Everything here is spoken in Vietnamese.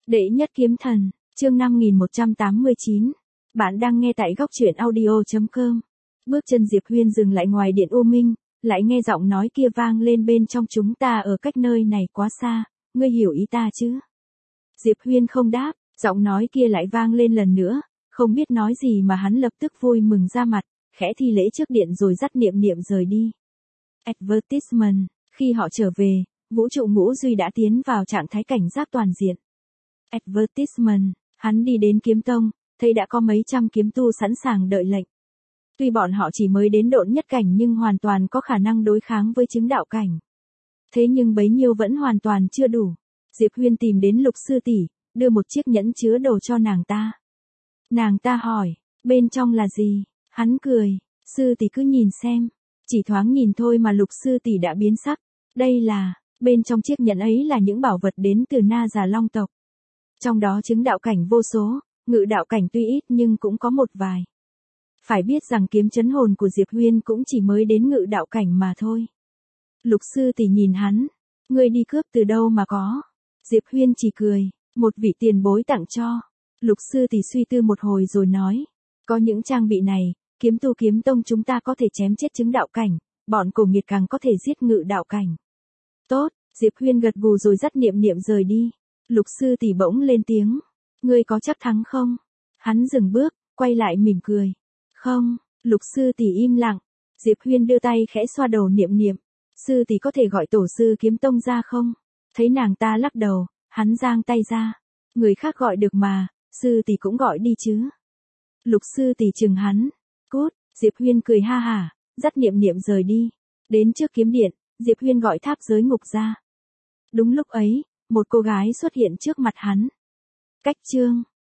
Đệ nhất kiếm thần, chương 5189. Bạn đang nghe tại góc truyện audio.com. Bước chân Diệp Huyên dừng lại ngoài điện U Minh, lại nghe giọng nói kia vang lên bên trong, chúng ta ở cách nơi này quá xa, ngươi hiểu ý ta chứ? Diệp Huyên không đáp, giọng nói kia lại vang lên lần nữa, không biết nói gì mà hắn lập tức vui mừng ra mặt, khẽ thi lễ trước điện rồi dắt Niệm Niệm rời đi. Advertisement, khi họ trở về, vũ trụ ngũ duy đã tiến vào trạng thái cảnh giác toàn diện. Advertisement, hắn đi đến kiếm tông, thấy đã có mấy trăm kiếm tu sẵn sàng đợi lệnh. Tuy bọn họ chỉ mới đến độn nhất cảnh nhưng hoàn toàn có khả năng đối kháng với chứng đạo cảnh. Thế nhưng bấy nhiêu vẫn hoàn toàn chưa đủ. Diệp Huyên tìm đến Lục sư tỷ, đưa một chiếc nhẫn chứa đồ cho nàng ta. Nàng ta hỏi, bên trong là gì? Hắn cười, sư tỷ cứ nhìn xem. Chỉ thoáng nhìn thôi mà Lục sư tỷ đã biến sắc. Đây là, bên trong chiếc nhẫn ấy là những bảo vật đến từ Na Già Long tộc. Trong đó chứng đạo cảnh vô số, ngự đạo cảnh tuy ít nhưng cũng có một vài. Phải biết rằng kiếm chấn hồn của Diệp Huyên cũng chỉ mới đến ngự đạo cảnh mà thôi. Lục sư tỷ nhìn hắn, ngươi đi cướp từ đâu mà có? Diệp Huyên chỉ cười, một vị tiền bối tặng cho. Lục sư tỷ suy tư một hồi rồi nói, có những trang bị này, kiếm tu kiếm tông chúng ta có thể chém chết chứng đạo cảnh, bọn cổ nghiệt càng có thể giết ngự đạo cảnh. Tốt, Diệp Huyên gật gù rồi dắt Niệm Niệm rời đi. Lục sư tỷ bỗng lên tiếng, ngươi có chắc thắng không? Hắn dừng bước, quay lại mỉm cười. Không, Lục sư tỷ im lặng. Diệp Huyên đưa tay khẽ xoa đầu Niệm Niệm, sư tỷ có thể gọi tổ sư kiếm tông ra không? Thấy nàng ta lắc đầu, hắn giang tay ra. Người khác gọi được mà, sư tỷ cũng gọi đi chứ. Lục sư tỷ chừng hắn. Cút, Diệp Huyên cười ha hả, dắt Niệm Niệm rời đi. Đến trước kiếm điện, Diệp Huyên gọi tháp giới ngục ra. Đúng lúc ấy, một cô gái xuất hiện trước mặt hắn. Cách chương.